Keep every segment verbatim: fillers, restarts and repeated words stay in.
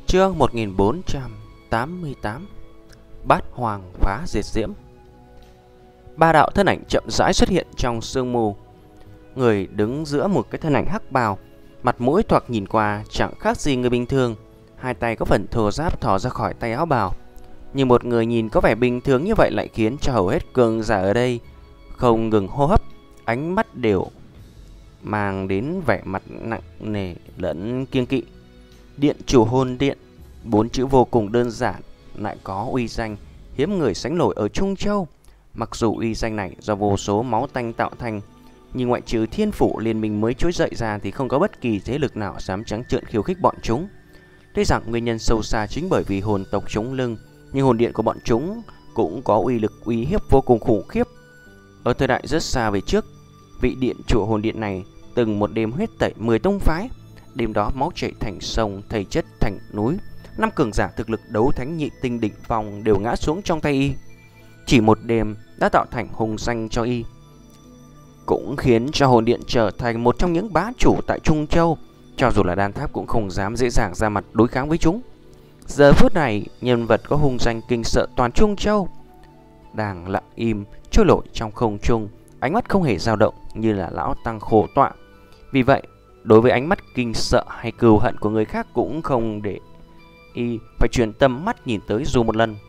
Chương một nghìn bốn trăm tám mươi tám. Bát hoàng phá diệt diễm. Ba đạo thân ảnh chậm rãi xuất hiện trong sương mù. Người đứng giữa một cái thân ảnh hắc bào, mặt mũi thoạt nhìn qua chẳng khác gì người bình thường, hai tay có phần thô ráp thò ra khỏi tay áo bào. Nhưng một người nhìn có vẻ bình thường như vậy lại khiến cho hầu hết cường giả ở đây không ngừng hô hấp, ánh mắt đều mang đến vẻ mặt nặng nề lẫn kiêng kỵ. Điện chủ hồn điện, bốn chữ vô cùng đơn giản lại có uy danh hiếm người sánh nổi ở Trung Châu. Mặc dù uy danh này do vô số máu tanh tạo thành, nhưng ngoại trừ Thiên Phủ Liên Minh mới trỗi dậy ra thì không có bất kỳ thế lực nào dám trắng trợn khiêu khích bọn chúng. Tuy rằng nguyên nhân sâu xa chính bởi vì hồn tộc chống lưng, nhưng hồn điện của bọn chúng cũng có uy lực uy hiếp vô cùng khủng khiếp. Ở thời đại rất xa về trước, vị điện chủ hồn điện này từng một đêm huyết tẩy mười tông phái. Đêm đó máu chảy thành sông, thây chất thành núi. Năm cường giả thực lực đấu thánh nhị tinh đỉnh phong đều ngã xuống trong tay y. Chỉ một đêm đã tạo thành hùng danh cho y, cũng khiến cho hồn điện trở thành một trong những bá chủ tại Trung Châu. Cho dù là đan tháp cũng không dám dễ dàng ra mặt đối kháng với chúng. Giờ phút này, nhân vật có hung danh kinh sợ toàn Trung Châu đang lặng im trôi nổi trong không trung, ánh mắt không hề dao động như là lão tăng khổ tọa. Vì vậy, đối với ánh mắt kinh sợ hay cừu hận của người khác cũng không để y phải chuyển tầm mắt nhìn tới dù một lần.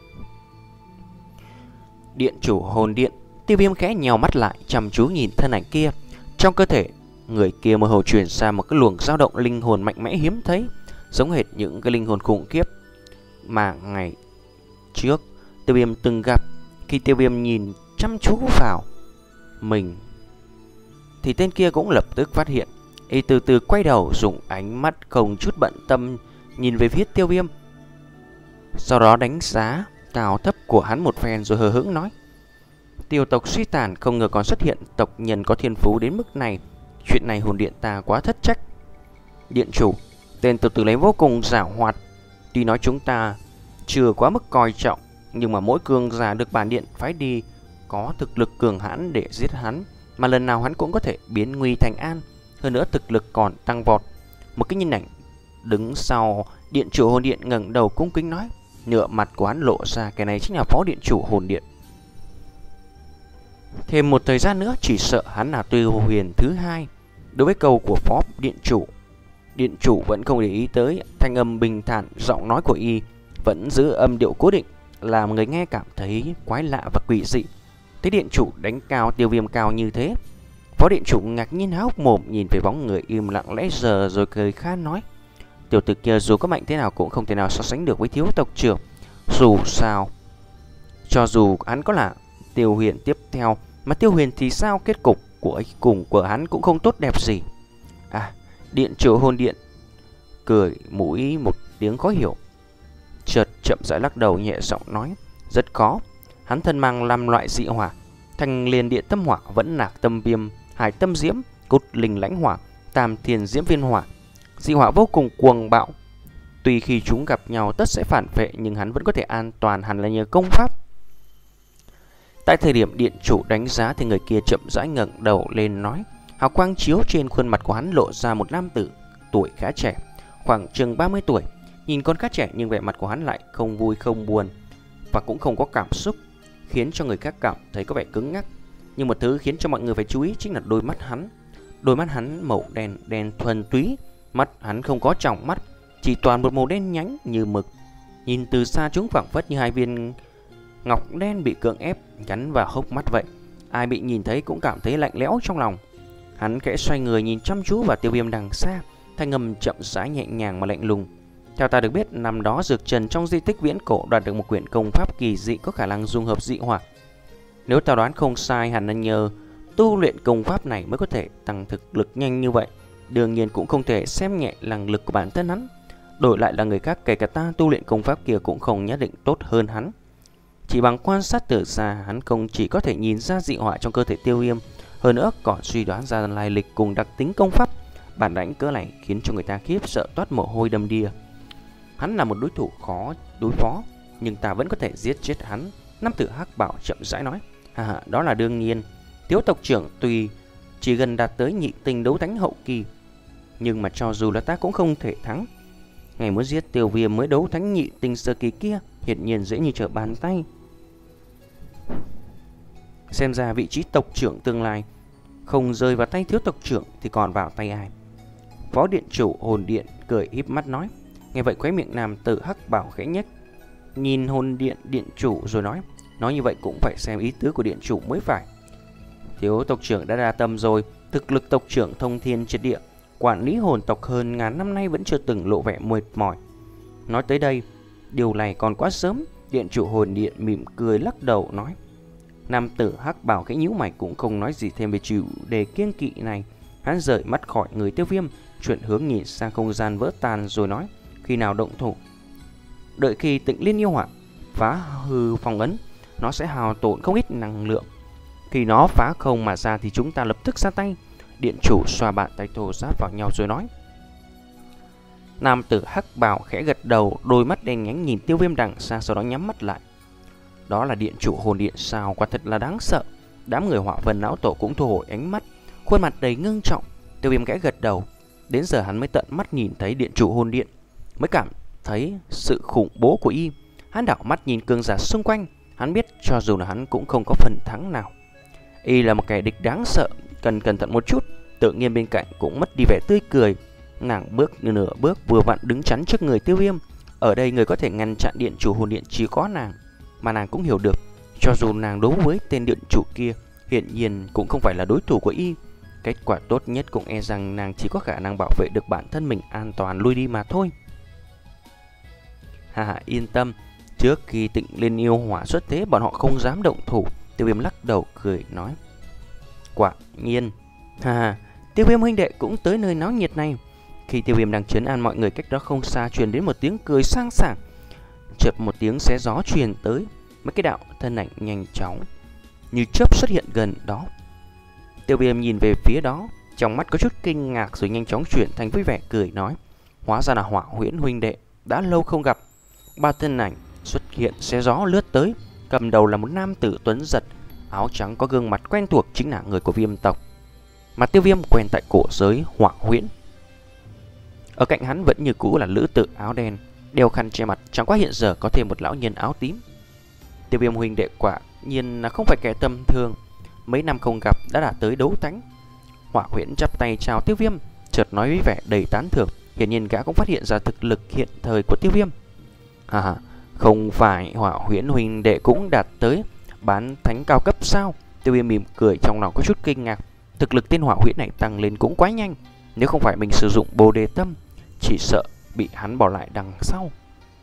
Điện chủ hồn điện, Tiêu Viêm khẽ nhèo mắt lại chăm chú nhìn thân ảnh kia. Trong cơ thể người kia mơ hồ truyền ra một cái luồng dao động linh hồn mạnh mẽ hiếm thấy, giống hệt những cái linh hồn khủng khiếp mà ngày trước Tiêu Viêm từng gặp. Khi Tiêu Viêm nhìn chăm chú vào mình thì tên kia cũng lập tức phát hiện. Y từ từ quay đầu, dùng ánh mắt không chút bận tâm nhìn về phía Tiêu Viêm, sau đó đánh giá cao thấp của hắn một phen rồi hờ hững nói: Tiêu tộc suy tàn, không ngờ còn xuất hiện tộc nhân có thiên phú đến mức này. Chuyện này hồn điện ta quá thất trách. Điện chủ, tên tiểu tử này vô cùng giảo hoạt. Tuy nói chúng ta chưa quá mức coi trọng, nhưng mà mỗi cường giả được bản điện phái đi có thực lực cường hãn để giết hắn, mà lần nào hắn cũng có thể biến nguy thành an. Hơn nữa thực lực còn tăng vọt. Một cái nhìn ảnh đứng sau điện chủ hồn điện ngẩng đầu cung kính nói, nửa mặt của hắn lộ ra cái này chính là phó điện chủ hồn điện. Thêm một thời gian nữa chỉ sợ hắn là Tư Huyền thứ hai. Đối với câu của phó điện chủ, điện chủ vẫn không để ý tới. Thanh âm bình thản, giọng nói của y vẫn giữ âm điệu cố định, làm người nghe cảm thấy quái lạ và quỷ dị. Thấy điện chủ đánh cao Tiêu Viêm cao như thế, phó điện chủ ngạc nhiên há hốc mồm nhìn về bóng người im lặng lẽ giờ rồi cười khan nói, tiểu tử kia dù có mạnh thế nào cũng không thể nào so sánh được với thiếu tộc trưởng. Dù sao, cho dù hắn có là Tiêu Huyền tiếp theo, mà Tiêu Huyền thì sao, kết cục của ấy cùng của hắn cũng không tốt đẹp gì. À, điện chủ hồn điện cười mũi một tiếng khó hiểu, chợt chậm rãi lắc đầu nhẹ giọng nói, rất khó. Hắn thân mang năm loại dị hỏa: Thanh Liên Điện Tâm Hỏa, Vẫn Nạc Tâm Viêm, Hải Tâm Diễm, Cốt Linh Lãnh Hỏa, Tam Thiên Diễm Viên Hỏa. Dị hỏa vô cùng cuồng bạo, tuy khi chúng gặp nhau tất sẽ phản vệ, nhưng hắn vẫn có thể an toàn, hẳn là nhờ công pháp. Tại thời điểm điện chủ đánh giá thì người kia chậm rãi ngẩng đầu lên nói, hào quang chiếu trên khuôn mặt của hắn lộ ra một nam tử tuổi khá trẻ, khoảng chừng ba mươi tuổi. Nhìn con khá trẻ nhưng vẻ mặt của hắn lại không vui không buồn và cũng không có cảm xúc, khiến cho người khác cảm thấy có vẻ cứng ngắc. Nhưng một thứ khiến cho mọi người phải chú ý chính là đôi mắt hắn. Đôi mắt hắn màu đen đen thuần túy, mắt hắn không có tròng mắt, chỉ toàn một màu đen nhánh như mực. Nhìn từ xa chúng phảng phất như hai viên ngọc đen bị cưỡng ép gắn vào hốc mắt vậy. Ai bị nhìn thấy cũng cảm thấy lạnh lẽo trong lòng. Hắn khẽ xoay người nhìn chăm chú vào Tiêu Viêm đằng xa, thanh âm chậm rãi nhẹ nhàng mà lạnh lùng. Theo ta được biết, năm đó Dược Trần trong di tích viễn cổ đoạt được một quyển công pháp kỳ dị có khả năng dung hợp dị hỏa. Nếu ta đoán không sai, hẳn là nhờ tu luyện công pháp này mới có thể tăng thực lực nhanh như vậy. Đương nhiên cũng không thể xem nhẹ năng lực của bản thân hắn. Đổi lại là người khác, kể cả ta tu luyện công pháp kia cũng không nhất định tốt hơn hắn. Chỉ bằng quan sát từ xa, hắn không chỉ có thể nhìn ra dị hỏa trong cơ thể Tiêu Viêm, hơn nữa còn suy đoán ra lai lịch cùng đặc tính công pháp. Bản đánh cỡ này khiến cho người ta khiếp sợ toát mồ hôi đầm đìa. Hắn là một đối thủ khó đối phó, nhưng ta vẫn có thể giết chết hắn. Nam tử hắc bảo chậm rãi nói, hà hà, đó là đương nhiên. Thiếu tộc trưởng tuy chỉ gần đạt tới nhị tinh đấu thánh hậu kỳ, nhưng mà cho dù là ta cũng không thể thắng. Ngày muốn giết Tiêu Viêm mới đấu thánh nhị tinh sơ kỳ kia hiển nhiên dễ như trở bàn tay. Xem ra vị trí tộc trưởng tương lai không rơi vào tay thiếu tộc trưởng thì còn vào tay ai? Phó điện chủ hồn điện cười híp mắt nói. Nghe vậy khóe miệng nam tử Hắc Bảo khẽ nhếch, nhìn hồn điện điện chủ rồi nói. Nói như vậy cũng phải xem ý tứ của điện chủ mới phải. Thiếu tộc trưởng đã đa tâm rồi. Thực lực tộc trưởng thông thiên triệt địa, quản lý hồn tộc hơn ngàn năm nay vẫn chưa từng lộ vẻ mệt mỏi. Nói tới đây, điều này còn quá sớm. Điện chủ hồn điện mỉm cười lắc đầu nói. Nam tử Hắc Bảo khẽ nhíu mày cũng không nói gì thêm về chủ đề kiêng kỵ này. Hắn rời mắt khỏi người Tiêu Viêm, chuyển hướng nhìn sang không gian vỡ tan rồi nói. Khi nào động thủ? Đợi khi Tịnh Liên yêu hỏa phá hư phong ấn, nó sẽ hao tổn không ít năng lượng. Khi nó phá không mà ra thì chúng ta lập tức ra tay. Điện chủ xoa bàn tay thô ráp vào nhau rồi nói. Nam tử Hắc Bảo khẽ gật đầu, đôi mắt đen nhánh nhìn Tiêu Viêm đằng xa, sau đó nhắm mắt lại. Đó là điện chủ hồn điện sao? Quả thật là đáng sợ. Đám người Hỏa Vân lão tổ cũng thu hồi ánh mắt, khuôn mặt đầy ngưng trọng. Tiêu Viêm khẽ gật đầu. Đến giờ hắn mới tận mắt nhìn thấy điện chủ hồn điện, mới cảm thấy sự khủng bố của y. Hắn đảo mắt nhìn cường giả xung quanh. Hắn biết cho dù là hắn cũng không có phần thắng nào. Y là một kẻ địch đáng sợ, cần cẩn thận một chút. Tự nhiên bên cạnh cũng mất đi vẻ tươi cười. Nàng bước nửa bước vừa vặn đứng chắn trước người Tiêu Viêm. Ở đây người có thể ngăn chặn điện chủ hồn điện chỉ có nàng. Mà nàng cũng hiểu được, cho dù nàng đấu với tên điện chủ kia, hiện nhiên cũng không phải là đối thủ của y. Kết quả tốt nhất cũng e rằng nàng chỉ có khả năng bảo vệ được bản thân mình an toàn lui đi mà thôi. Hà hà, yên tâm, trước khi Tịnh Liên yêu hỏa xuất thế bọn họ không dám động thủ. Tiêu Viêm lắc đầu cười nói. Quả nhiên. Hà hà, Tiêu Viêm huynh đệ cũng tới nơi náo nhiệt này. Khi Tiêu Viêm đang trấn an mọi người, cách đó không xa truyền đến một tiếng cười sang sảng. Chợt một tiếng xé gió truyền tới, mấy cái đạo thân ảnh nhanh chóng như chớp xuất hiện gần đó. Tiêu Viêm nhìn về phía đó, trong mắt có chút kinh ngạc rồi nhanh chóng chuyển thành vui vẻ cười nói. Hóa ra là Hỏa Huyễn huynh đệ, đã lâu không gặp. Ba thân ảnh xuất hiện xé gió lướt tới, cầm đầu là một nam tử tuấn giật, áo trắng có gương mặt quen thuộc, chính là người của Viêm tộc mà Tiêu Viêm quen tại cổ giới Hỏa Huyễn. Ở cạnh hắn vẫn như cũ là lữ tử áo đen, đeo khăn che mặt, chẳng qua hiện giờ có thêm một lão nhân áo tím. Tiêu Viêm huynh đệ quả nhiên là không phải kẻ tầm thường, mấy năm không gặp đã đạt tới đấu thánh. Hỏa Huyễn chắp tay chào Tiêu Viêm, chợt nói với vẻ đầy tán thưởng. Hiển nhiên gã cũng phát hiện ra thực lực hiện thời của Tiêu Viêm. Hà hà, không phải Hỏa Huyễn huynh đệ cũng đạt tới bán thánh cao cấp sao? Tiêu Viêm mỉm cười, trong lòng có chút kinh ngạc. Thực lực tên Hỏa Huyễn này tăng lên cũng quá nhanh, nếu không phải mình sử dụng Bồ Đề Tâm, chỉ sợ bị hắn bỏ lại đằng sau.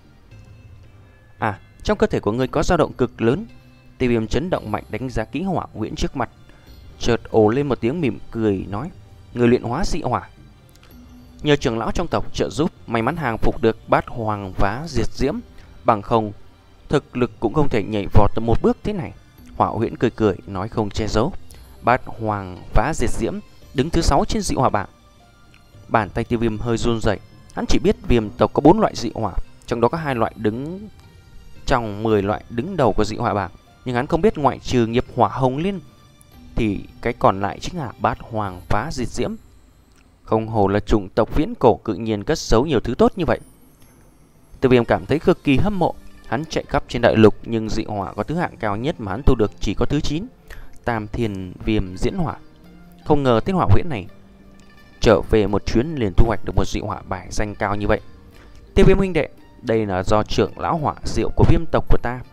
À, trong cơ thể của ngươi có dao động cực lớn. Tiêu Viêm chấn động mạnh đánh giá kỹ Hỏa Huyễn trước mặt, chợt ồ lên một tiếng mỉm cười nói. Người luyện hóa dị hỏa. Nhờ trưởng lão trong tộc trợ giúp, may mắn hàng phục được Bát Hoàng Phá Diệt Diễm, bằng không thực lực cũng không thể nhảy vọt tầm một bước thế này. Hỏa Huyễn cười cười nói không che giấu. Bát Hoàng Phá Diệt Diễm đứng thứ sáu trên dị hỏa bảng. Bàn tay Tiêu Viêm hơi run rẩy. Hắn chỉ biết Viêm tộc có bốn loại dị hỏa, trong đó có hai loại đứng trong mười loại đứng đầu của dị hỏa bảng, nhưng hắn không biết ngoại trừ nghiệp hỏa hồng liên thì cái còn lại chính là Bát Hoàng Phá Diệt Diễm. Không hồ là chủng tộc viễn cổ cự nhiên cất giấu nhiều thứ tốt như vậy. Tiêu Viêm cảm thấy cực kỳ hâm mộ. Hắn chạy khắp trên đại lục nhưng dị hỏa có thứ hạng cao nhất mà hắn thu được chỉ có thứ chín, Tam Thiên Viêm Diễn Hỏa. Không ngờ tên Hỏa Huyễn này trở về một chuyến liền thu hoạch được một dị hỏa bài danh cao như vậy. Tiêu Viêm huynh đệ, đây là do trưởng lão hỏa diệu của Viêm tộc của ta.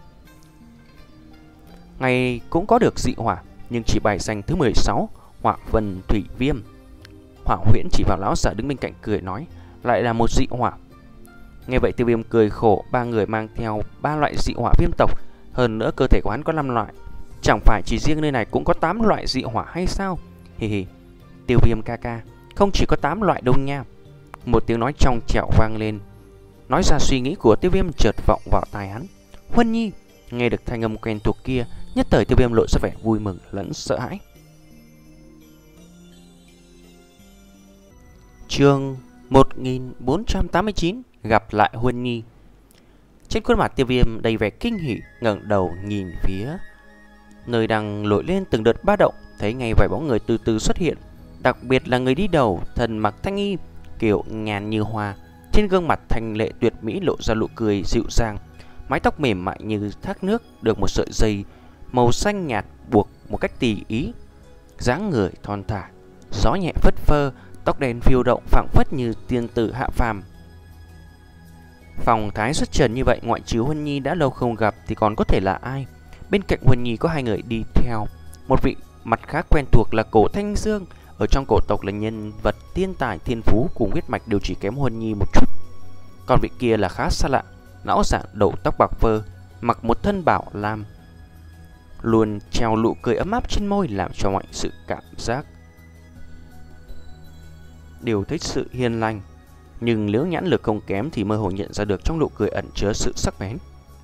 Ngày cũng có được dị hỏa, nhưng chỉ bài danh thứ mười sáu, Hỏa Vân Thủy Viêm. Hỏa Huyễn chỉ vào lão giả đứng bên cạnh cười nói, lại là một dị hỏa. Nghe vậy Tiêu Viêm cười khổ, ba người mang theo ba loại dị hỏa Viêm tộc, hơn nữa cơ thể của hắn có năm loại, chẳng phải chỉ riêng nơi này cũng có tám loại dị hỏa hay sao? Hì hì, Tiêu Viêm ca ca, không chỉ có tám loại đâu nha. Một tiếng nói trong trẻo vang lên, nói ra suy nghĩ của Tiêu Viêm chợt vọng vào tai hắn. Huân Nhi. Nghe được thanh âm quen thuộc kia, nhất thời Tiêu Viêm lộ ra vẻ vui mừng lẫn sợ hãi. Chương một nghìn bốn trăm tám mươi chín, gặp lại Huân Nhi. Trên khuôn mặt Tiêu Viêm đầy vẻ kinh hỉ, ngẩng đầu nhìn phía nơi đang nổi lên từng đợt ba động, thấy ngay vài bóng người từ từ xuất hiện, đặc biệt là người đi đầu, thân mặc thanh y, kiểu nhàn như hoa, Trên gương mặt thanh lệ tuyệt mỹ lộ ra nụ cười dịu dàng, mái tóc mềm mại như thác nước được một sợi dây màu xanh nhạt buộc một cách tỉ ý, dáng người thon thả, gió nhẹ phất phơ, tóc đen phiêu động phảng phất như tiên tử hạ phàm. Phong thái xuất trần như vậy, ngoại trừ Huân Nhi đã lâu không gặp thì còn có thể là ai? Bên cạnh Huân Nhi có hai người đi theo, một vị mặt khác quen thuộc là Cổ Thanh Dương, ở trong cổ tộc là nhân vật thiên tài thiên phú, cùng huyết mạch đều chỉ kém Huân Nhi một chút. Còn vị kia là khá xa lạ, lão giả đầu tóc bạc phơ, mặc một thân bảo lam, luôn treo nụ cười ấm áp trên môi, làm cho mọi sự cảm giác đều thấy sự hiền lành. Nhưng nếu nhãn lực không kém thì mơ hồ nhận ra được trong nụ cười ẩn chứa sự sắc bén.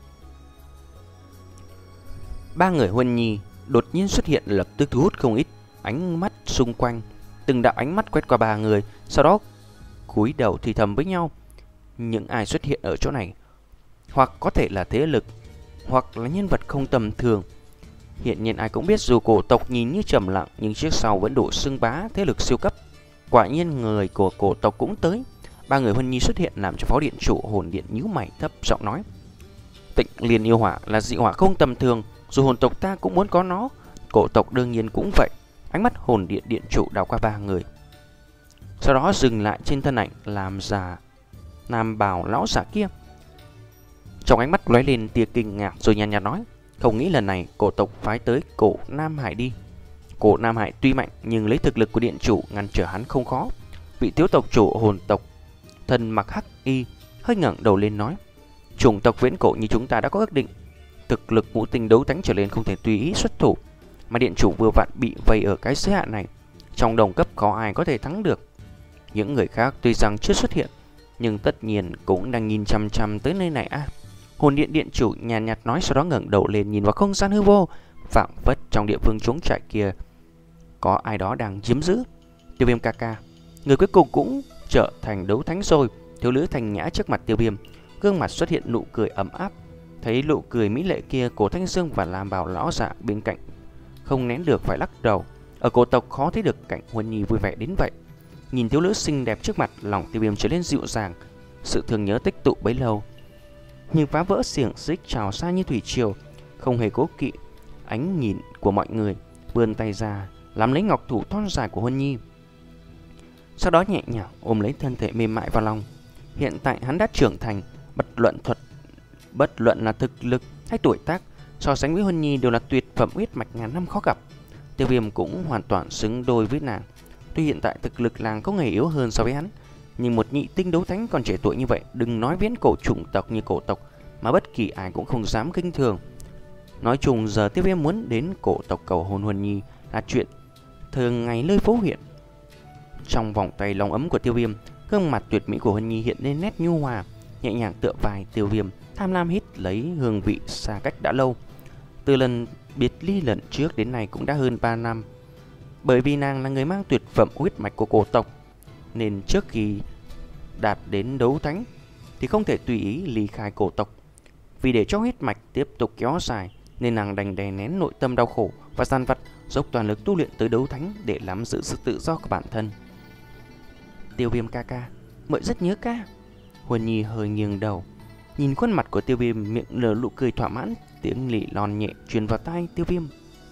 Ba người Huân Nhi đột nhiên xuất hiện, lập tức thu hút không ít ánh mắt xung quanh. Từng đạo ánh mắt quét qua ba người, sau đó cúi đầu thì thầm với nhau. Những ai xuất hiện ở chỗ này hoặc có thể là thế lực, hoặc là nhân vật không tầm thường. Hiện nhiên ai cũng biết dù cổ tộc nhìn như trầm lặng, nhưng trước sau vẫn đủ xưng bá thế lực siêu cấp. Quả nhiên người của cổ tộc cũng tới. Ba người Huân Nhi xuất hiện làm cho phó điện chủ hồn điện nhíu mày, thấp giọng nói: Tịnh Liên yêu hỏa là dị hỏa không tầm thường, dù hồn tộc ta cũng muốn có nó, cổ tộc đương nhiên cũng vậy. Ánh mắt hồn điện điện chủ đảo qua ba người, sau đó dừng lại trên thân ảnh làm già nam bào lão giả kia. Trong ánh mắt lóe lên tia kinh ngạc, rồi nhàn nhạt nói: Không nghĩ lần này cổ tộc phái tới cổ Nam Hải đi. Cổ Nam Hải tuy mạnh nhưng lấy thực lực của điện chủ ngăn trở hắn không khó. Vị thiếu tộc chủ hồn tộc thân mặc hắc y hơi ngẩng đầu lên nói: Chủng tộc viễn cổ như chúng ta đã có ước định, thực lực ngũ tinh đấu thánh trở lên không thể tùy ý xuất thủ, mà điện chủ vừa vặn bị vây ở cái giới hạn này, trong đồng cấp có ai có thể thắng được. Những người khác tuy rằng chưa xuất hiện, nhưng tất nhiên cũng đang nhìn chăm chăm tới nơi này à. Hồn điện điện chủ nhàn nhạt nói, sau đó ngẩng đầu lên nhìn vào không gian hư vô, phảng phất trong địa phương trống trải kia có ai đó đang chiếm giữ. Tiêu Viêm ca ca, người cuối cùng cũng trở thành đấu thánh rồi. Thiếu nữ thanh nhã trước mặt Tiêu Viêm, gương mặt xuất hiện nụ cười ấm áp. Thấy nụ cười mỹ lệ kia, Cổ Thanh Dương và làm bảo lão dạ bên cạnh không nén được phải lắc đầu. Ở cổ tộc khó thấy được cảnh Huân Nhi vui vẻ đến vậy. Nhìn thiếu nữ xinh đẹp trước mặt, lòng Tiêu Viêm trở nên dịu dàng. Sự thương nhớ tích tụ bấy lâu nhưng phá vỡ xiềng xích trào xa như thủy triều, không hề cố kỵ ánh nhìn của mọi người, vươn tay ra nắm lấy ngọc thủ thon dài của Huân Nhi, sau đó nhẹ nhàng ôm lấy thân thể mềm mại vào lòng. Hiện tại hắn đã trưởng thành, bất luận thuật bất luận là thực lực hay tuổi tác, so sánh với Huân Nhi đều là tuyệt phẩm huyết mạch ngàn năm khó gặp. Tiêu Viêm cũng hoàn toàn xứng đôi với nàng. Tuy hiện tại thực lực nàng có ngày yếu hơn so với hắn, nhưng một nhị tinh đấu thánh còn trẻ tuổi như vậy, đừng nói viễn cổ chủng tộc như cổ tộc, mà bất kỳ ai cũng không dám khinh thường. Nói chung giờ Tiêu Viêm muốn đến cổ tộc cầu hôn Huân Nhi là chuyện thường ngày nơi phố huyện. Trong vòng tay lòng ấm của Tiêu Viêm, gương mặt tuyệt mỹ của Huân Nhi hiện lên nét nhu hòa, nhẹ nhàng tựa vai Tiêu Viêm, tham lam hít lấy hương vị xa cách đã lâu. Từ lần biệt ly lần trước đến nay cũng đã hơn ba năm. Bởi vì nàng là người mang tuyệt phẩm huyết mạch của cổ tộc, nên trước khi đạt đến đấu thánh thì không thể tùy ý ly khai cổ tộc. Vì để cho huyết mạch tiếp tục kéo dài, nên nàng đành đè nén nội tâm đau khổ và gian vặt, dốc toàn lực tu luyện tới đấu thánh để nắm giữ sự tự do của bản thân. Tiêu Viêm ca ca, muội rất nhớ ca. Huân Nhi hơi nghiêng đầu, nhìn khuôn mặt của Tiêu Viêm, miệng nở nụ cười thỏa mãn, tiếng lị lon nhẹ truyền vào tai Tiêu Viêm.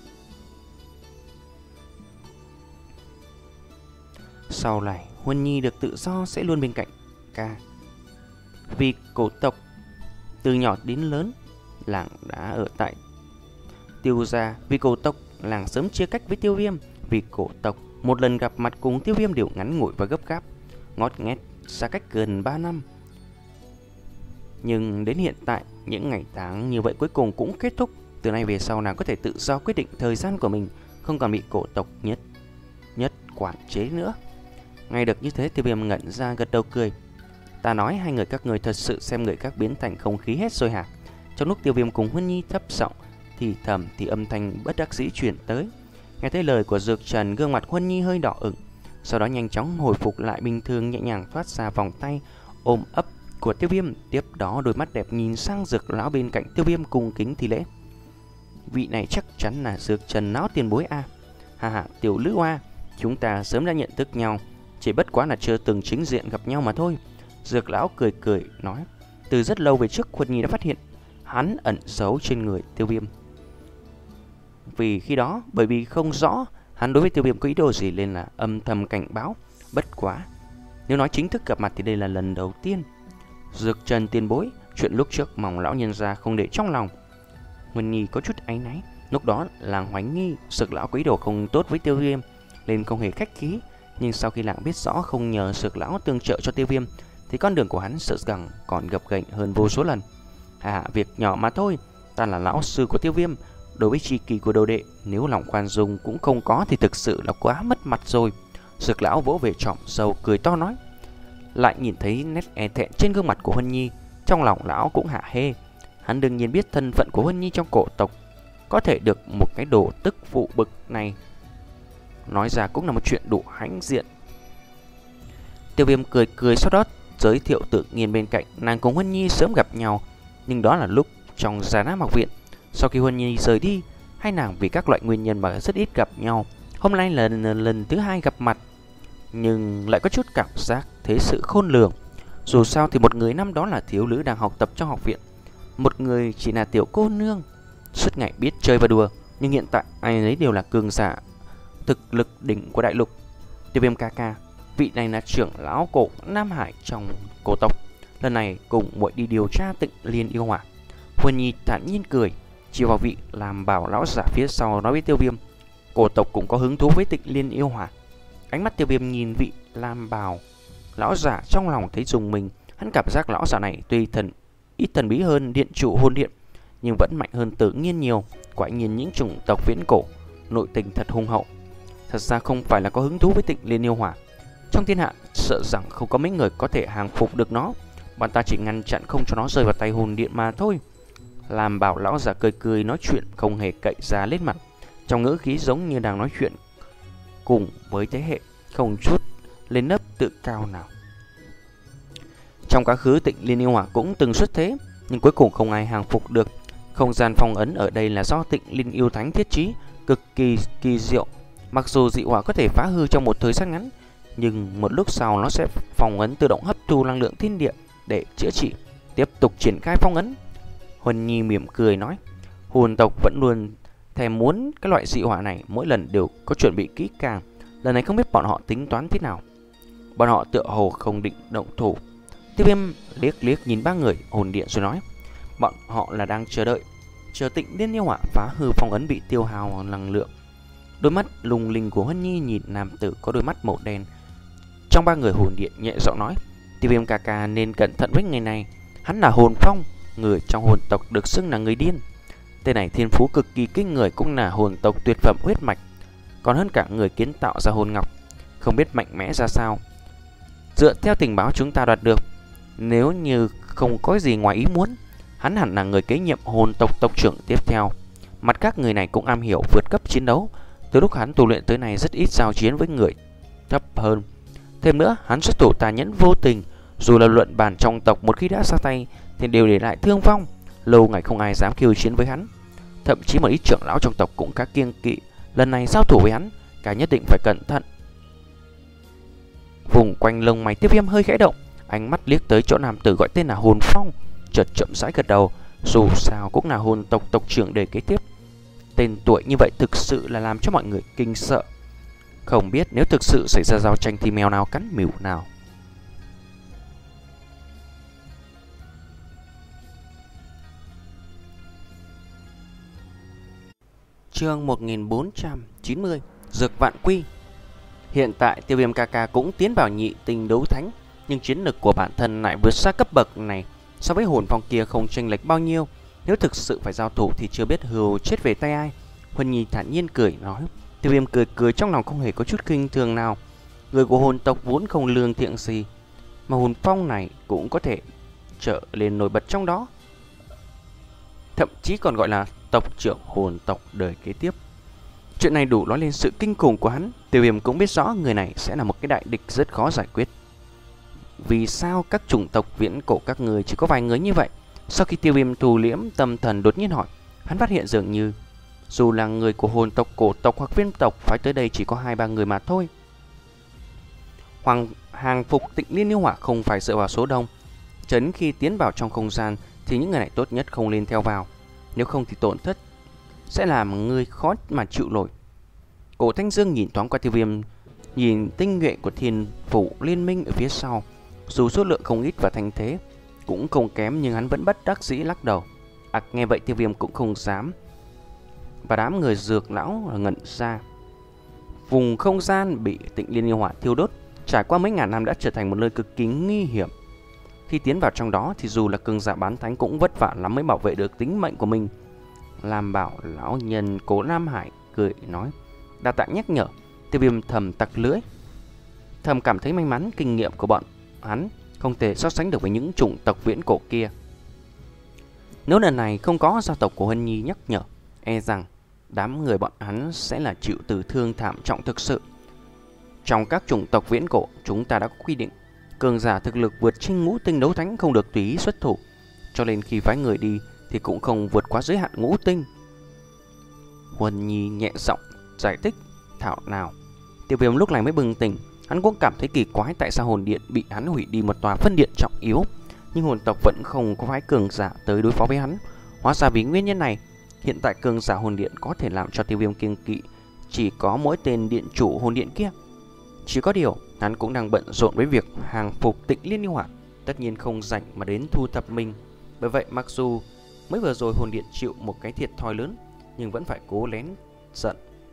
Sau này Huân Nhi được tự do sẽ luôn bên cạnh ca. Vì cổ tộc từ nhỏ đến lớn, làng đã ở tại Tiêu gia. Vì cổ tộc, làng sớm chia cách với Tiêu Viêm. Vì cổ tộc, một lần gặp mặt cùng Tiêu Viêm đều ngắn ngủi và gấp gáp, ngót nghét xa cách gần ba năm. Nhưng đến hiện tại, những ngày tháng như vậy cuối cùng cũng kết thúc. Từ nay về sau nàng có thể tự do quyết định thời gian của mình, không còn bị cổ tộc nhất nhất quản chế nữa. Nghe được như thế, Tiêu Viêm ngẩn ra gật đầu cười. Ta nói hai người các người thật sự xem người khác biến thành không khí hết rồi hả? Trong lúc Tiêu Viêm cùng Huân Nhi thấp giọng thì thầm thì âm thanh bất đắc dĩ truyền tới. Nghe thấy lời của Dược Trần, gương mặt Huân Nhi hơi đỏ ửng, sau đó nhanh chóng hồi phục lại bình thường, nhẹ nhàng thoát ra vòng tay ôm ấp của Tiêu Viêm. Tiếp đó đôi mắt đẹp nhìn sang Dược lão bên cạnh Tiêu Viêm cung kính thi lễ. Vị này chắc chắn là Dược Trần lão tiền bối a. À. Hà hà, tiểu Lữ Hoa, chúng ta sớm đã nhận thức nhau, chỉ bất quá là chưa từng chính diện gặp nhau mà thôi. Dược lão cười cười nói, từ rất lâu về trước Huân Nhi đã phát hiện hắn ẩn giấu trên người Tiêu Viêm. Vì khi đó, bởi vì không rõ hắn đối với Tiêu Viêm có ý đồ gì nên là âm thầm cảnh báo. Bất quá, nếu nói chính thức gặp mặt thì đây là lần đầu tiên. Dược Trần tiền bối, chuyện lúc trước mong lão nhân gia không để trong lòng. Huân Nhi có chút áy náy. Lúc đó làng hoánh nghi Dược lão có ý đồ không tốt với Tiêu Viêm nên không hề khách khí. Nhưng sau khi làng biết rõ không nhờ Dược lão tương trợ cho Tiêu Viêm thì con đường của hắn sợ rằng còn gập ghềnh hơn vô số lần. À, việc nhỏ mà thôi. Ta là lão sư của Tiêu Viêm, đối với tri kỷ của đồ đệ, nếu lòng khoan dung cũng không có thì thực sự là quá mất mặt rồi. Dược lão vỗ về trọm dầu cười to nói. Lại nhìn thấy nét e thẹn trên gương mặt của Huân Nhi, trong lòng lão cũng hạ hê. Hắn đương nhiên biết thân phận của Huân Nhi trong cổ tộc, có thể được một cái đồ tức phụ bực này nói ra cũng là một chuyện đủ hãnh diện. Tiêu Viêm cười cười, sau đó giới thiệu tự nhiên bên cạnh nàng cùng Huân Nhi sớm gặp nhau, nhưng đó là lúc trong Già Nam học viện. Sau khi Huân Nhi rời đi, hai nàng vì các loại nguyên nhân mà rất ít gặp nhau. Hôm nay là lần, lần thứ hai gặp mặt, nhưng lại có chút cảm giác thế sự khôn lường. Dù sao thì một người năm đó là thiếu nữ đang học tập trong học viện, một người chỉ là tiểu cô nương suốt ngày biết chơi và đùa, nhưng hiện tại ai nấy đều là cường giả thực lực đỉnh của đại lục. Tiêu Viêm ca ca, vị này là trưởng lão cổ Nam Hải trong cổ tộc, lần này cùng muội đi điều tra Tịnh Liên yêu hỏa. Huân Nhi thản nhiên cười, chỉ vào vị làm bảo lão giả phía sau nói với Tiêu Viêm, cổ tộc cũng có hứng thú với Tịnh Liên yêu hỏa. Ánh mắt Tiêu Viêm nhìn vị làm bảo lão giả trong lòng thấy rùng mình. Hắn cảm giác lão giả này tuy thần ít thần bí hơn điện chủ hôn điện, nhưng vẫn mạnh hơn Tự Nhiên nhiều. Quả nhiên những chủng tộc viễn cổ nội tình thật hùng hậu. Thật ra không phải là có hứng thú với Tịnh Liên yêu hỏa, trong thiên hạ sợ rằng không có mấy người có thể hàng phục được nó. Bọn ta chỉ ngăn chặn không cho nó rơi vào tay hồn điện mà thôi. Làm bảo lão giả cười cười nói chuyện không hề cậy ra lên mặt, trong ngữ khí giống như đang nói chuyện cùng với thế hệ, không chút lên nấp tự cao nào. Trong quá khứ Tịnh Liên yêu hỏa cũng từng xuất thế, nhưng cuối cùng không ai hàng phục được. Không gian phong ấn ở đây là do Tịnh Liên yêu thánh thiết trí, cực kỳ kỳ diệu. Mặc dù dị hỏa có thể phá hư trong một thời gian ngắn, nhưng một lúc sau nó sẽ phong ấn tự động hấp thu năng lượng thiên địa để chữa trị. Tiếp tục triển khai phong ấn. Huân Nhi mỉm cười nói, hồn tộc vẫn luôn thèm muốn cái loại dị hỏa này, mỗi lần đều có chuẩn bị kỹ càng. Lần này không biết bọn họ tính toán thế nào. Bọn họ tựa hồ không định động thủ. Tiêu Viêm liếc liếc nhìn ba người hồn điện rồi nói, bọn họ là đang chờ đợi, chờ Tịnh Liên yêu hỏa phá hư phong ấn bị tiêu hao năng lượng. Đôi mắt lung linh của Huân Nhi nhìn nam tử có đôi mắt màu đen trong ba người hồn điện, nhẹ giọng nói, Tiêu Viêm ca ca nên cẩn thận với người này. Hắn là hồn phong, người trong hồn tộc được xưng là người điên. Tên này thiên phú cực kỳ kinh người, cũng là hồn tộc tuyệt phẩm huyết mạch, còn hơn cả người kiến tạo ra hồn ngọc, không biết mạnh mẽ ra sao. Dựa theo tình báo chúng ta đoạt được, nếu như không có gì ngoài ý muốn, hắn hẳn là người kế nhiệm hồn tộc tộc trưởng tiếp theo. Mặt các người này cũng am hiểu vượt cấp chiến đấu, từ lúc hắn tu luyện tới nay rất ít giao chiến với người thấp hơn. Thêm nữa, hắn xuất thủ tàn nhẫn vô tình, dù là luận bàn trong tộc một khi đã ra tay thì đều để lại thương vong, lâu ngày không ai dám khiêu chiến với hắn. Thậm chí một ít trưởng lão trong tộc cũng khá kiêng kỵ lần này giao thủ với hắn, cả nhất định phải cẩn thận. Vùng quanh lông mày Tiêu Viêm hơi khẽ động, ánh mắt liếc tới chỗ nam tử gọi tên là Hồn Phong, chợt chậm rãi gật đầu. Dù sao cũng là hồn tộc tộc trưởng đời kế tiếp, tên tuổi như vậy thực sự là làm cho mọi người kinh sợ. Không biết nếu thực sự xảy ra giao tranh thì mèo nào cắn mỉu nào. Chương một nghìn bốn trăm chín mươi, Dược Vạn Quy. Hiện tại Tiêu Viêm ca ca cũng tiến vào nhị tinh đấu thánh, nhưng chiến lực của bản thân lại vượt xa cấp bậc này, so với hồn phong kia không chênh lệch bao nhiêu. Nếu thực sự phải giao thủ thì chưa biết hưu chết về tay ai. Huân Nhi thản nhiên cười nói. Tiêu Viêm cười cười trong lòng không hề có chút khinh thường nào. Người của hồn tộc vốn không lương thiện gì, mà hồn phong này cũng có thể trở lên nổi bật trong đó, thậm chí còn gọi là tộc trưởng hồn tộc đời kế tiếp. Chuyện này đủ nói lên sự kinh khủng của hắn. Tiêu Viêm cũng biết rõ người này sẽ là một cái đại địch rất khó giải quyết. Vì sao các chủng tộc viễn cổ các người chỉ có vài người như vậy? Sau khi Tiêu Viêm thu liễm tâm thần đột nhiên hỏi, hắn phát hiện dường như dù là người của hồn tộc, cổ tộc hoặc viêm tộc phái tới đây chỉ có hai ba người mà thôi. Hoàng hàng phục Tịnh Liên Yêu Hỏa không phải dựa vào số đông. Chấn khi tiến vào trong không gian thì những người này tốt nhất không nên theo vào, nếu không thì tổn thất sẽ làm người khó mà chịu nổi. Cổ Thanh Dương nhìn thoáng qua Tiêu Viêm, nhìn tinh nhuệ của Thiên Phủ Liên Minh ở phía sau, dù số lượng không ít và thanh thế cũng không kém, nhưng hắn vẫn bất đắc dĩ lắc đầu. À, nghe vậy Tiêu Viêm cũng không dám, và đám người dược lão ngẩn ra. Vùng không gian bị Tịnh Liên Yêu Hỏa thiêu đốt trải qua mấy ngàn năm đã trở thành một nơi cực kỳ nguy hiểm. Khi tiến vào trong đó thì dù là cường giả bán thánh cũng vất vả lắm mới bảo vệ được tính mệnh của mình. Làm bảo lão nhân Cố Nam Hải cười nói, đa tạ nhắc nhở. Tiêu Viêm thầm tặc lưỡi, thầm cảm thấy may mắn kinh nghiệm của bọn hắn không thể so sánh được với những chủng tộc viễn cổ kia. Nếu lần này không có gia tộc của Huân Nhi nhắc nhở, e rằng đám người bọn hắn sẽ là chịu tử thương thảm trọng thực sự. Trong các chủng tộc viễn cổ, chúng ta đã có quy định cường giả thực lực vượt trên ngũ tinh đấu thánh không được tùy ý xuất thủ, cho nên khi phái người đi thì cũng không vượt quá giới hạn ngũ tinh. Huân Nhi nhẹ giọng giải thích. Thảo nào. Tiêu Viêm lúc này mới bừng tỉnh. Hắn cũng cảm thấy kỳ quái tại sao hồn điện bị hắn hủy đi một tòa phân điện trọng yếu, nhưng hồn tộc vẫn không có phái cường giả tới đối phó với hắn. Hóa ra vì nguyên nhân này, hiện tại cường giả hồn điện có thể làm cho Tiêu Viêm kiêng kỵ chỉ có mỗi tên điện chủ hồn điện kia. Chỉ có điều hắn cũng đang bận rộn với việc hàng phục Tịnh Liên Yêu Hỏa, tất nhiên không rảnh mà đến thu thập mình. Bởi vậy mặc dù mới vừa rồi hồn điện chịu một cái thiệt thòi lớn, nhưng vẫn phải cố lén giận.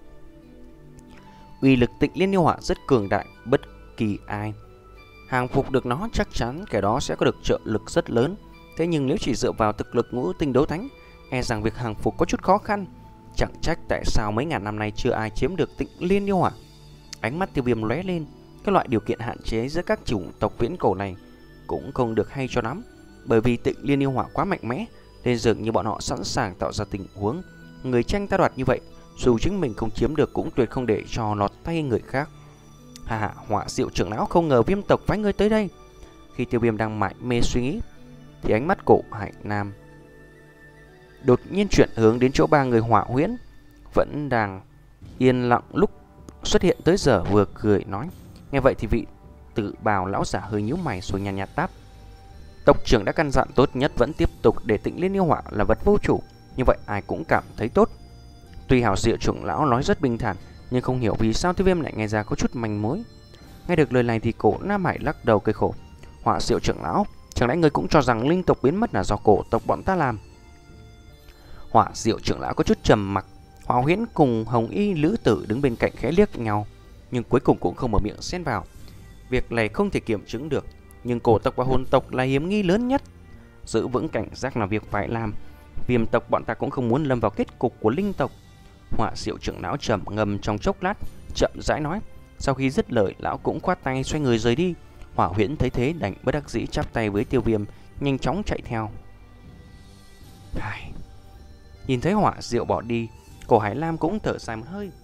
Uy lực Tịnh Liên Yêu Hỏa rất cường đại, bất kỳ ai hàng phục được nó chắc chắn kẻ đó sẽ có được trợ lực rất lớn. Thế nhưng nếu chỉ dựa vào thực lực ngũ tinh đấu thánh, e rằng việc hàng phục có chút khó khăn. Chẳng trách tại sao mấy ngàn năm nay chưa ai chiếm được Tịnh Liên Yêu Hỏa. Ánh mắt Tiêu Viêm lóe lên, các loại điều kiện hạn chế giữa các chủng tộc viễn cổ này cũng không được hay cho lắm, bởi vì Tịnh Liên Yêu Hỏa quá mạnh mẽ nên dường như bọn họ sẵn sàng tạo ra tình huống người tranh ta đoạt như vậy, dù chính mình không chiếm được cũng tuyệt không để cho lọt tay người khác. Hà hà, Hỏa Diệu trưởng lão không ngờ Viêm tộc phái người tới đây. Khi Tiêu Viêm đang mải mê suy nghĩ thì ánh mắt Cổ Hải Nam đột nhiên chuyển hướng đến chỗ ba người Hỏa Huyễn vẫn đang yên lặng lúc xuất hiện tới giờ, vừa cười nói. Nghe vậy thì vị Tử Bào lão giả hơi nhíu mày rồi nhàn nhạt đáp, tộc trưởng đã căn dặn tốt nhất vẫn tiếp tục để Tịnh Liên Yêu Hỏa là vật vô chủ, như vậy ai cũng cảm thấy tốt. Tuy Hảo Diệu trưởng lão nói rất bình thản, nhưng không hiểu vì sao Tiêu Viêm lại nghe ra có chút manh mối. Nghe được lời này thì Cổ Nam Hải lắc đầu cười khổ. Hỏa Diệu trưởng lão, chẳng lẽ người cũng cho rằng linh tộc biến mất là do cổ tộc bọn ta làm? Hỏa Diệu trưởng lão có chút trầm mặc. Hỏa Huyễn cùng Hồng Y Lữ Tử đứng bên cạnh khẽ liếc nhau, nhưng cuối cùng cũng không mở miệng xen vào. Việc này không thể kiểm chứng được, nhưng cổ tộc và hồn tộc là hiểm nghi lớn nhất. Giữ vững cảnh giác là việc phải làm. Viêm tộc bọn ta cũng không muốn lâm vào kết cục của linh tộc. Hỏa Diệu trưởng lão trầm ngâm trong chốc lát, chậm rãi nói. Sau khi dứt lời, lão cũng khoát tay xoay người rời đi. Hỏa Huyễn thấy thế đành bất đắc dĩ chắp tay với Tiêu Viêm, nhanh chóng chạy theo. Ai... Nhìn thấy Hỏa Diệu bỏ đi, Cổ Hải Lam cũng thở dài một hơi.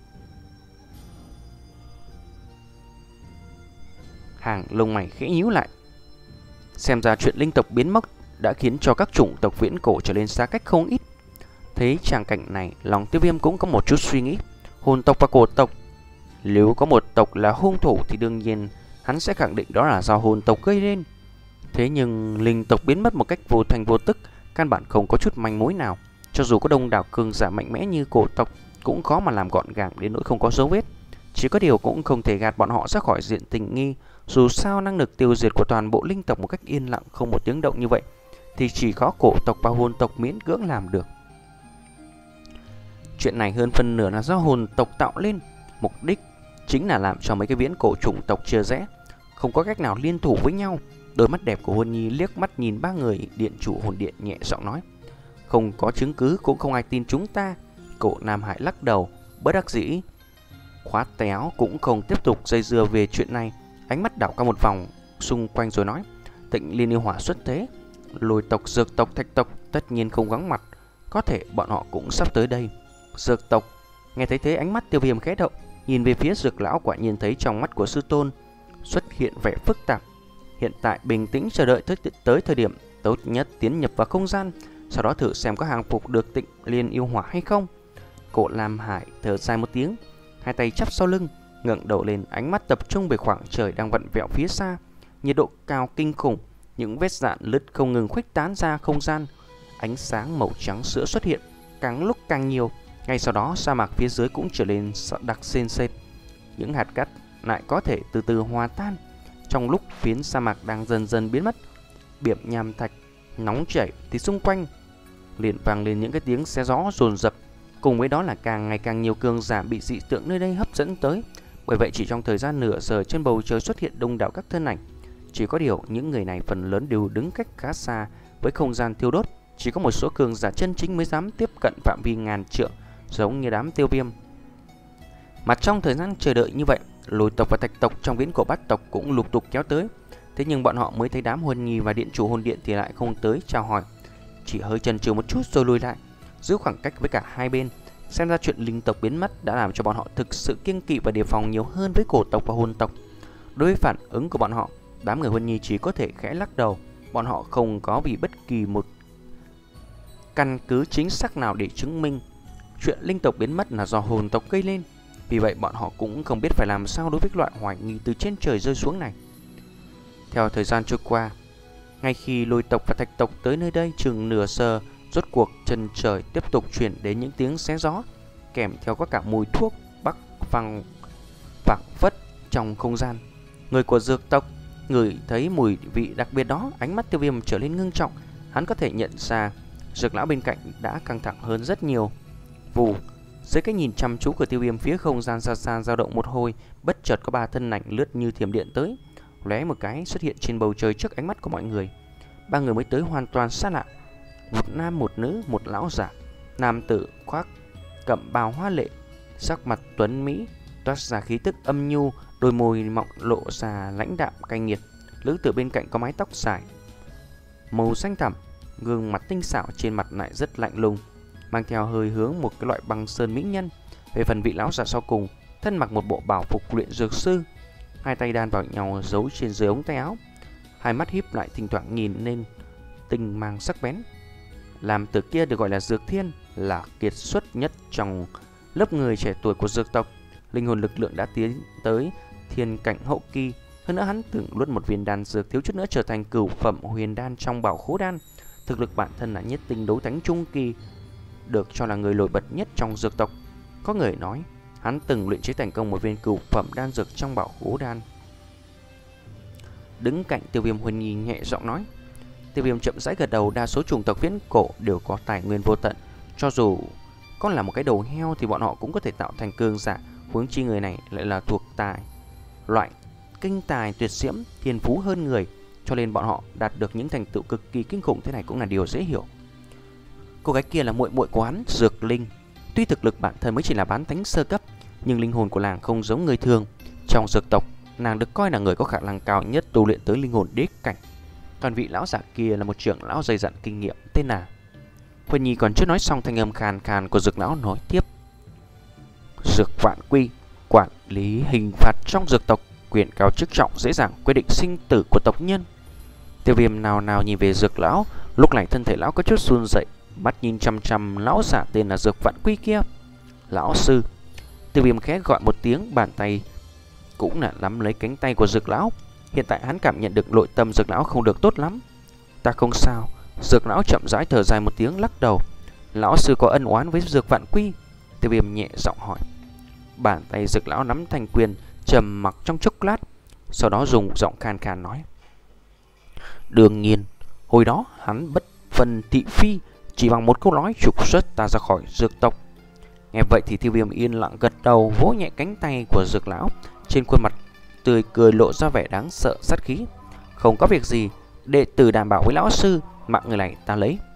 Hàng lông mày khẽ nhíu lại. Xem ra chuyện linh tộc biến mất đã khiến cho các chủng tộc viễn cổ trở nên xa cách không ít. Thấy tràng cảnh này, lòng Tiêu Viêm cũng có một chút suy nghĩ. Hồn tộc và cổ tộc, nếu có một tộc là hung thủ thì đương nhiên hắn sẽ khẳng định đó là do hồn tộc gây nên. Thế nhưng linh tộc biến mất một cách vô thành vô tức, căn bản không có chút manh mối nào. Cho dù có đông đảo cường giả mạnh mẽ như cổ tộc cũng khó mà làm gọn gàng đến nỗi không có dấu vết. Chỉ có điều cũng không thể gạt bọn họ ra khỏi diện tình nghi. Dù sao năng lực tiêu diệt của toàn bộ linh tộc một cách yên lặng không một tiếng động như vậy thì chỉ có cổ tộc và hồn tộc miễn cưỡng làm được. Chuyện này hơn phân nửa là do hồn tộc tạo lên, mục đích chính là làm cho mấy cái viễn cổ chủng tộc chia rẽ, không có cách nào liên thủ với nhau. Đôi mắt đẹp của Huân Nhi liếc mắt nhìn ba người điện chủ hồn điện, nhẹ giọng nói. Không có chứng cứ cũng không ai tin chúng ta. Cổ Nam Hải lắc đầu, bất đắc dĩ khoát tay áo, cũng không tiếp tục dây dưa về chuyện này. Ánh mắt đảo qua một vòng xung quanh rồi nói. Tịnh Liên Yêu Hỏa xuất thế, Lôi tộc, Dược tộc, Thạch tộc tất nhiên không vắng mặt, có thể bọn họ cũng sắp tới đây. Dược tộc, nghe thấy thế ánh mắt Tiêu Viêm khẽ động, nhìn về phía Dược lão, quả nhiên thấy trong mắt của sư tôn xuất hiện vẻ phức tạp. Hiện tại bình tĩnh chờ đợi tới, tới thời điểm tốt nhất tiến nhập vào không gian, sau đó thử xem có hàng phục được Tịnh Liên Yêu Hỏa hay không. Cổ Lam Hải thở dài một tiếng, hai tay chắp sau lưng, ngẩng đầu lên, ánh mắt tập trung về khoảng trời đang vặn vẹo phía xa. Nhiệt độ cao kinh khủng, những vết rạn lứt không ngừng khuếch tán ra không gian. Ánh sáng màu trắng sữa xuất hiện, càng lúc càng nhiều. Ngay sau đó, sa mạc phía dưới cũng trở nên đặc sên sệt. Những hạt cát lại có thể từ từ hòa tan. Trong lúc phiến sa mạc đang dần dần biến mất, biển nham thạch nóng chảy thì xung quanh liền vang lên những cái tiếng xé gió dồn dập. Cùng với đó là càng ngày càng nhiều cường giả bị dị tượng nơi đây hấp dẫn tới. Bởi vậy chỉ trong thời gian nửa giờ, trên bầu trời xuất hiện đông đảo các thân ảnh. Chỉ có điều những người này phần lớn đều đứng cách khá xa với không gian thiêu đốt. Chỉ có một số cường giả chân chính mới dám tiếp cận phạm vi ngàn trượng, giống như đám Tiêu Viêm. Mà trong thời gian chờ đợi như vậy, Lôi tộc và Thạch tộc trong viễn cổ bát tộc cũng lục tục kéo tới. Thế nhưng bọn họ mới thấy đám Huân Nhi và điện chủ hồn điện thì lại không tới chào hỏi, chỉ hơi chần chừ một chút rồi lùi lại, giữ khoảng cách với cả hai bên. Xem ra chuyện linh tộc biến mất đã làm cho bọn họ thực sự kiêng kỵ và đề phòng nhiều hơn với cổ tộc và hồn tộc. Đối với phản ứng của bọn họ, đám người Huân Nhi chỉ có thể khẽ lắc đầu. Bọn họ không có vì bất kỳ một căn cứ chính xác nào để chứng minh chuyện linh tộc biến mất là do hồn tộc gây lên. Vì vậy bọn họ cũng không biết phải làm sao đối với loại hoài nghi từ trên trời rơi xuống này. Theo thời gian trôi qua, ngay khi Lôi tộc và Thạch tộc tới nơi đây chừng nửa giờ, rốt cuộc chân trời tiếp tục chuyển đến những tiếng xé gió, kèm theo có cả mùi thuốc bắc văng vẳng phất trong không gian. Người của dược tộc ngửi thấy mùi vị đặc biệt đó, ánh mắt Tiêu Viêm trở lên ngưng trọng. Hắn có thể nhận ra Dược lão bên cạnh đã căng thẳng hơn rất nhiều. Vù, dưới cái nhìn chăm chú của Tiêu Viêm, phía không gian xa xa dao động một hồi, bất chợt có ba thân ảnh lướt như thiểm điện tới, lóe một cái xuất hiện trên bầu trời trước ánh mắt của mọi người. Ba người mới tới hoàn toàn xa lạ, một nam một nữ, một lão giả. Nam tử khoác cẩm bào hoa lệ, sắc mặt tuấn mỹ, toát ra khí tức âm nhu, đôi môi mọng lộ ra lãnh đạm cay nghiệt. Nữ tử bên cạnh có mái tóc dài màu xanh thẳm, gương mặt tinh xảo, trên mặt lại rất lạnh lùng, mang theo hơi hướng một cái loại băng sơn mỹ nhân. Về phần vị lão giả sau cùng, thân mặc một bộ bảo phục luyện dược sư, hai tay đan vào nhau giấu trên dưới ống tay áo, hai mắt híp lại thỉnh thoảng nhìn lên tinh mang sắc bén. Làm từ kia được gọi là Dược Thiên, là kiệt xuất nhất trong lớp người trẻ tuổi của dược tộc. Linh hồn lực lượng đã tiến tới thiên cảnh hậu kỳ. Hơn nữa hắn từng luốt một viên đan dược, thiếu chút nữa trở thành cửu phẩm huyền đan trong bảo khố đan. Thực lực bản thân là nhất tinh đấu thánh trung kỳ, được cho là người nổi bật nhất trong dược tộc. Có người nói hắn từng luyện chế thành công một viên cửu phẩm đan dược trong bảo khố đan. Đứng cạnh Tiêu Viêm, Huân Nhi nhẹ giọng nói. Tiêu Viêm chậm rãi gật đầu. Đa số chủng tộc viễn cổ đều có tài nguyên vô tận, cho dù có là một cái đầu heo thì bọn họ cũng có thể tạo thành cường giả. Huống chi người này lại là thuộc tài loại kinh tài tuyệt diễm, thiên phú hơn người, cho nên bọn họ đạt được những thành tựu cực kỳ kinh khủng thế này cũng là điều dễ hiểu. Cô gái kia là muội muội của hắn, Dược Linh. Tuy thực lực bản thân mới chỉ là bán thánh sơ cấp, nhưng linh hồn của nàng không giống người thường. Trong dược tộc, nàng được coi là người có khả năng cao nhất tu luyện tới linh hồn đế cảnh. Còn vị lão giả kia là một trưởng lão dày dặn kinh nghiệm, tên là Huân Nhi còn chưa nói xong, thanh âm khàn khàn của dược lão nói tiếp. Dược Vạn Quy, quản lý hình phạt trong dược tộc, quyền cao chức trọng, dễ dàng quyết định sinh tử của tộc nhân. Tiêu Viêm nào nào nhìn về dược lão, lúc này thân thể lão có chút run rẩy, mắt nhìn chăm chăm lão giả tên là Dược Vạn Quy kia. Lão sư. Tiêu Viêm khẽ gọi một tiếng, bàn tay cũng là nắm lấy cánh tay của dược lão. Hiện tại hắn cảm nhận được nội tâm dược lão không được tốt lắm. Ta không sao. Dược lão chậm rãi thở dài một tiếng, lắc đầu. Lão sư có ân oán với Dược Vạn Quy? Tiêu Viêm nhẹ giọng hỏi. Bàn tay dược lão nắm thành quyền, trầm mặc trong chốc lát, sau đó dùng giọng khan khan nói. Đương nhiên, hồi đó hắn bất phân thị phi, chỉ bằng một câu nói trục xuất ta ra khỏi dược tộc. Nghe vậy thì Tiêu Viêm yên lặng gật đầu, vỗ nhẹ cánh tay của dược lão. Trên khuôn mặt tươi cười lộ ra vẻ đáng sợ sát khí. Không có việc gì, đệ tử đảm bảo với lão sư, mạng người này ta lấy.